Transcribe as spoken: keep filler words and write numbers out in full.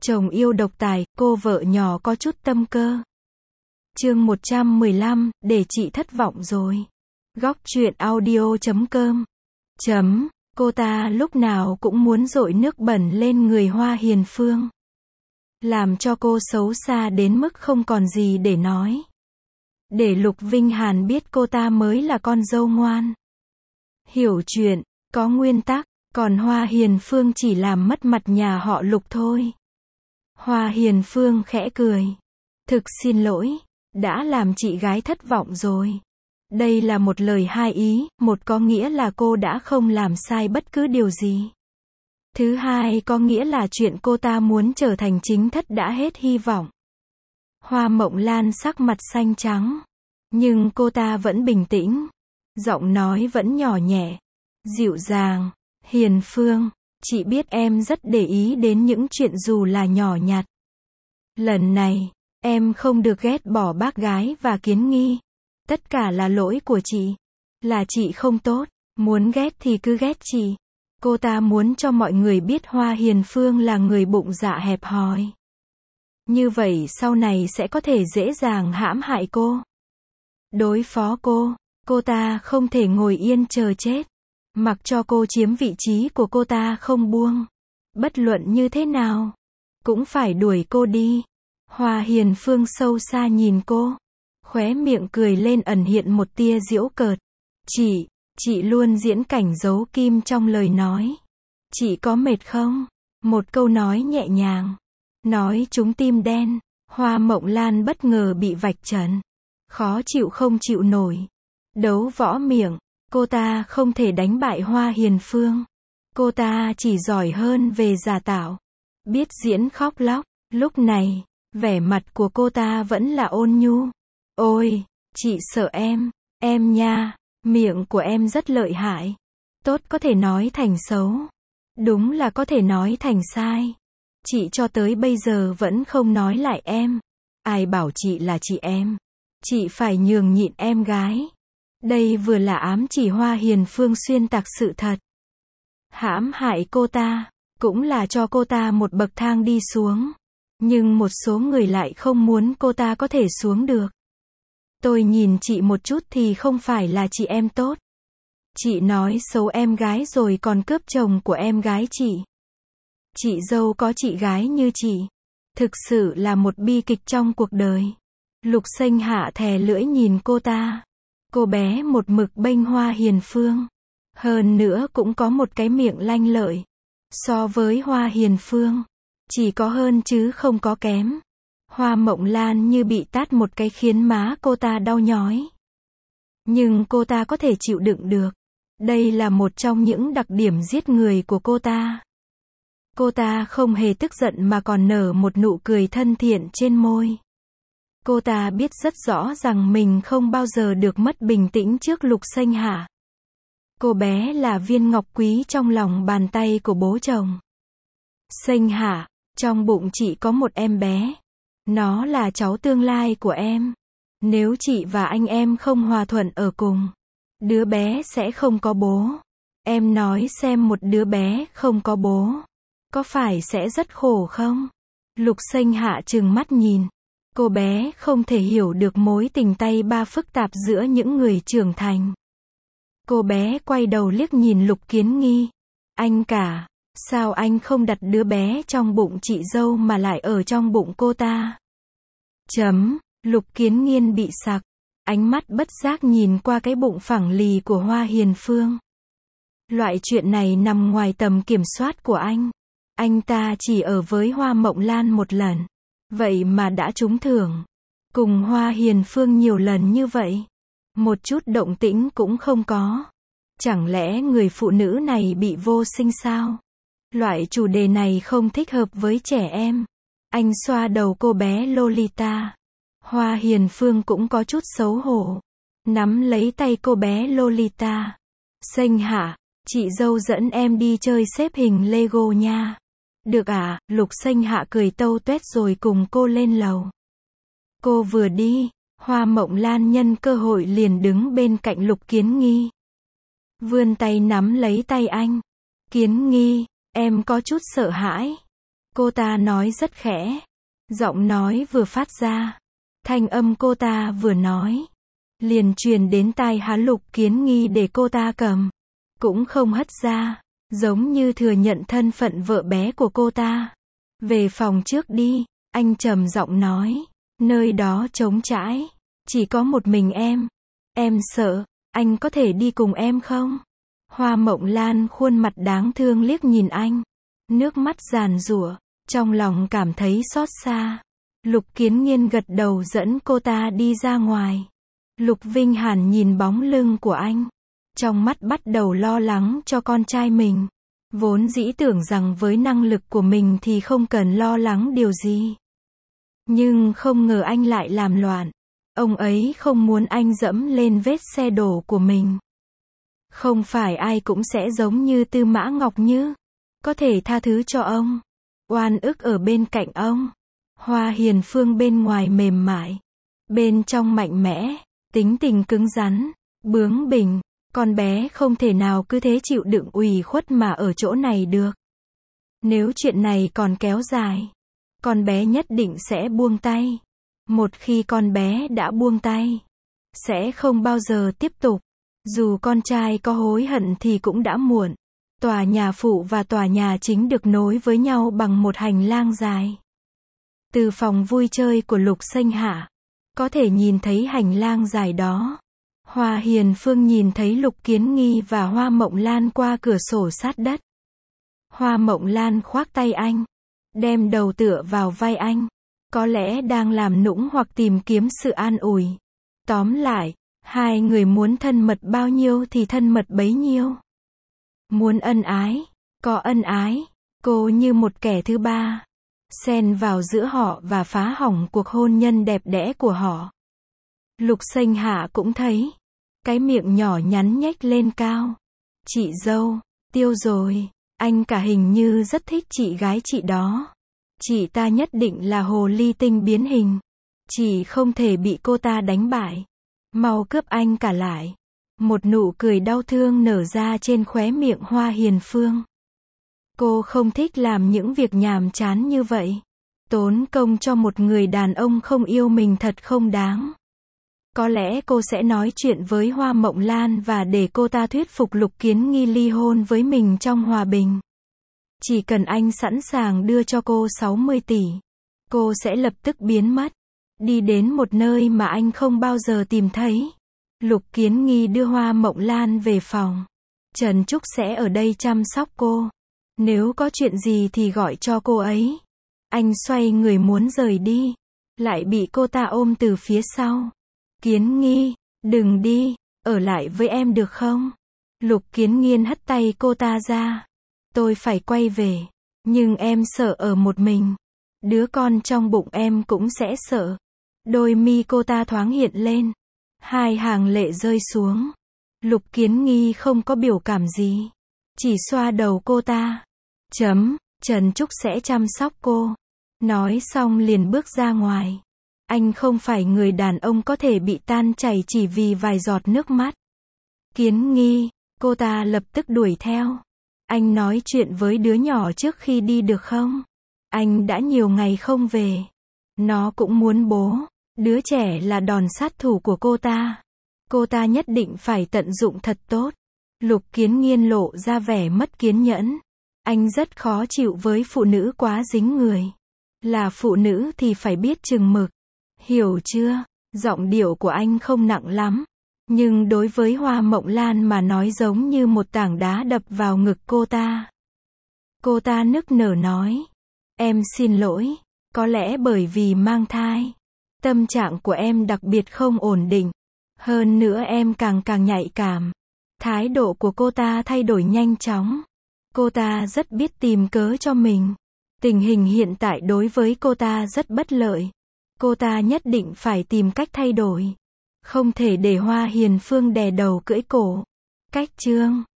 Chồng yêu độc tài, cô vợ nhỏ có chút tâm cơ. Chương một trăm mười lăm, để chị thất vọng rồi. Góc truyện audio chấm com. Chấm, cô ta lúc nào cũng muốn dội nước bẩn lên người Hoa Hiền Phương. Làm cho cô xấu xa đến mức không còn gì để nói. Để Lục Vinh Hàn biết cô ta mới là con dâu ngoan. Hiểu chuyện, có nguyên tắc, còn Hoa Hiền Phương chỉ làm mất mặt nhà họ Lục thôi. Hoa Hiền Phương khẽ cười. Thực xin lỗi, đã làm chị gái thất vọng rồi. Đây là một lời hai ý, một có nghĩa là cô đã không làm sai bất cứ điều gì. Thứ hai có nghĩa là chuyện cô ta muốn trở thành chính thất đã hết hy vọng. Hoa Mộng Lan sắc mặt xanh trắng. Nhưng cô ta vẫn bình tĩnh. Giọng nói vẫn nhỏ nhẹ, dịu dàng. Hiền Phương, chị biết em rất để ý đến những chuyện dù là nhỏ nhặt. Lần này, em không được ghét bỏ bác gái và Kiến Nghi. Tất cả là lỗi của chị. Là chị không tốt, muốn ghét thì cứ ghét chị. Cô ta muốn cho mọi người biết Hoa Hiền Phương là người bụng dạ hẹp hòi. Như vậy sau này sẽ có thể dễ dàng hãm hại cô. Đối phó cô, cô ta không thể ngồi yên chờ chết. Mặc cho cô chiếm vị trí của cô ta không buông. Bất luận như thế nào, cũng phải đuổi cô đi. Hoa Hiền Phương sâu xa nhìn cô. Khóe miệng cười lên ẩn hiện một tia giễu cợt. Chị, chị luôn diễn cảnh giấu kim trong lời nói. Chị có mệt không? Một câu nói nhẹ nhàng. Nói trúng tim đen. Hoa Mộng Lan bất ngờ bị vạch trần. Khó chịu không chịu nổi. Đấu võ miệng. Cô ta không thể đánh bại Hoa Hiền Phương. Cô ta chỉ giỏi hơn về giả tạo. Biết diễn khóc lóc. Lúc này, vẻ mặt của cô ta vẫn là ôn nhu. Ôi, chị sợ em, em nha, miệng của em rất lợi hại. Tốt có thể nói thành xấu. Đúng là có thể nói thành sai. Chị cho tới bây giờ vẫn không nói lại em. Ai bảo chị là chị em? Chị phải nhường nhịn em gái. Đây vừa là ám chỉ Hoa Hiền Phương xuyên tạc sự thật. Hãm hại cô ta, cũng là cho cô ta một bậc thang đi xuống. Nhưng một số người lại không muốn cô ta có thể xuống được. Tôi nhìn chị một chút thì không phải là chị em tốt. Chị nói xấu em gái rồi còn cướp chồng của em gái chị. Chị dâu có chị gái như chị. Thực sự là một bi kịch trong cuộc đời. Lục Xanh hạ thè lưỡi nhìn cô ta. Cô bé một mực bênh Hoa Hiền Phương. Hơn nữa cũng có một cái miệng lanh lợi. So với Hoa Hiền Phương, chỉ có hơn chứ không có kém. Hoa Mộng Lan như bị tát một cái khiến má cô ta đau nhói. Nhưng cô ta có thể chịu đựng được. Đây là một trong những đặc điểm giết người của cô ta. Cô ta không hề tức giận mà còn nở một nụ cười thân thiện trên môi. Cô ta biết rất rõ rằng mình không bao giờ được mất bình tĩnh trước Lục Xanh Hạ. Cô bé là viên ngọc quý trong lòng bàn tay của bố chồng. Xanh Hạ, trong bụng chị có một em bé. Nó là cháu tương lai của em. Nếu chị và anh em không hòa thuận ở cùng, đứa bé sẽ không có bố. Em nói xem một đứa bé không có bố, có phải sẽ rất khổ không? Lục Xanh Hạ trừng mắt nhìn. Cô bé không thể hiểu được mối tình tay ba phức tạp giữa những người trưởng thành. Cô bé quay đầu liếc nhìn Lục Kiến Nghi. Anh cả, sao anh không đặt đứa bé trong bụng chị dâu mà lại ở trong bụng cô ta? Chấm, Lục Kiến Nghiên bị sặc. Ánh mắt bất giác nhìn qua cái bụng phẳng lì của Hoa Hiền Phương. Loại chuyện này nằm ngoài tầm kiểm soát của anh. Anh ta chỉ ở với Hoa Mộng Lan một lần. Vậy mà đã trúng thưởng. Cùng Hoa Hiền Phương nhiều lần như vậy. Một chút động tĩnh cũng không có. Chẳng lẽ người phụ nữ này bị vô sinh sao? Loại chủ đề này không thích hợp với trẻ em. Anh xoa đầu cô bé Lolita. Hoa Hiền Phương cũng có chút xấu hổ. Nắm lấy tay cô bé Lolita. Xanh Hạ, chị dâu dẫn em đi chơi xếp hình Lego nha. Được à, Lục Xanh Hạ cười tâu tuét rồi cùng cô lên lầu. Cô vừa đi, Hoa Mộng Lan nhân cơ hội liền đứng bên cạnh Lục Kiến Nghi. Vươn tay nắm lấy tay anh. Kiến Nghi, em có chút sợ hãi. Cô ta nói rất khẽ. Giọng nói vừa phát ra. Thanh âm cô ta vừa nói. Liền truyền đến tai hắn Lục Kiến Nghi để cô ta cầm. Cũng không hất ra. Giống như thừa nhận thân phận vợ bé của cô ta. Về phòng trước đi, anh trầm giọng nói. Nơi đó trống trải. Chỉ có một mình em. Em sợ, anh có thể đi cùng em không? Hoa Mộng Lan khuôn mặt đáng thương liếc nhìn anh. Nước mắt giàn giụa, trong lòng cảm thấy xót xa. Lục Kiến Nghiên gật đầu dẫn cô ta đi ra ngoài. Lục Vinh Hàn nhìn bóng lưng của anh. Trong mắt bắt đầu lo lắng cho con trai mình. Vốn dĩ tưởng rằng với năng lực của mình thì không cần lo lắng điều gì. Nhưng không ngờ anh lại làm loạn. Ông ấy không muốn anh dẫm lên vết xe đổ của mình. Không phải ai cũng sẽ giống như Tư Mã Ngọc Như. Có thể tha thứ cho ông. Oan ức ở bên cạnh ông. Hoa Hiền Phương bên ngoài mềm mại. Bên trong mạnh mẽ. Tính tình cứng rắn. Bướng bỉnh. Con bé không thể nào cứ thế chịu đựng ủy khuất mà ở chỗ này được. Nếu chuyện này còn kéo dài, con bé nhất định sẽ buông tay. Một khi con bé đã buông tay, sẽ không bao giờ tiếp tục. Dù con trai có hối hận thì cũng đã muộn. Tòa nhà phụ và tòa nhà chính được nối với nhau bằng một hành lang dài. Từ phòng vui chơi của Lục Sinh Hạ, có thể nhìn thấy hành lang dài đó. Hoa Hiền Phương nhìn thấy Lục Kiến Nghi và Hoa Mộng Lan qua cửa sổ sát đất. Hoa Mộng Lan khoác tay anh, đem đầu tựa vào vai anh. Có lẽ đang làm nũng hoặc tìm kiếm sự an ủi. Tóm lại, hai người muốn thân mật bao nhiêu thì thân mật bấy nhiêu. Muốn ân ái, có ân ái. Cô như một kẻ thứ ba, xen vào giữa họ và phá hỏng cuộc hôn nhân đẹp đẽ của họ. Lục Sinh Hạ cũng thấy. Cái miệng nhỏ nhắn nhếch lên cao. Chị dâu, tiêu rồi. Anh cả hình như rất thích chị gái chị đó. Chị ta nhất định là hồ ly tinh biến hình. Chị không thể bị cô ta đánh bại. Mau cướp anh cả lại. Một nụ cười đau thương nở ra trên khóe miệng Hoa Hiền Phương. Cô không thích làm những việc nhàm chán như vậy. Tốn công cho một người đàn ông không yêu mình thật không đáng. Có lẽ cô sẽ nói chuyện với Hoa Mộng Lan và để cô ta thuyết phục Lục Kiến Nghi ly hôn với mình trong hòa bình. Chỉ cần anh sẵn sàng đưa cho cô sáu mươi tỷ, cô sẽ lập tức biến mất. Đi đến một nơi mà anh không bao giờ tìm thấy. Lục Kiến Nghi đưa Hoa Mộng Lan về phòng. Trần Trúc sẽ ở đây chăm sóc cô. Nếu có chuyện gì thì gọi cho cô ấy. Anh xoay người muốn rời đi. Lại bị cô ta ôm từ phía sau. Kiến Nghi, đừng đi, ở lại với em được không? Lục Kiến Nghiên hất tay cô ta ra. Tôi phải quay về, nhưng em sợ ở một mình. Đứa con trong bụng em cũng sẽ sợ. Đôi mi cô ta thoáng hiện lên. Hai hàng lệ rơi xuống. Lục Kiến Nghi không có biểu cảm gì. Chỉ xoa đầu cô ta. Chấm, Trần Trúc sẽ chăm sóc cô. Nói xong liền bước ra ngoài. Anh không phải người đàn ông có thể bị tan chảy chỉ vì vài giọt nước mắt. Kiến Nghi, cô ta lập tức đuổi theo. Anh nói chuyện với đứa nhỏ trước khi đi được không? Anh đã nhiều ngày không về. Nó cũng muốn bố. Đứa trẻ là đòn sát thủ của cô ta. Cô ta nhất định phải tận dụng thật tốt. Lục Kiến Nghiên lộ ra vẻ mất kiên nhẫn. Anh rất khó chịu với phụ nữ quá dính người. Là phụ nữ thì phải biết chừng mực. Hiểu chưa? Giọng điệu của anh không nặng lắm. Nhưng đối với Hoa Mộng Lan mà nói giống như một tảng đá đập vào ngực cô ta. Cô ta nức nở nói. Em xin lỗi. Có lẽ bởi vì mang thai. Tâm trạng của em đặc biệt không ổn định. Hơn nữa em càng càng nhạy cảm. Thái độ của cô ta thay đổi nhanh chóng. Cô ta rất biết tìm cớ cho mình. Tình hình hiện tại đối với cô ta rất bất lợi. Cô ta nhất định phải tìm cách thay đổi. Không thể để Hoa Hiền Phương đè đầu cưỡi cổ. Cách chương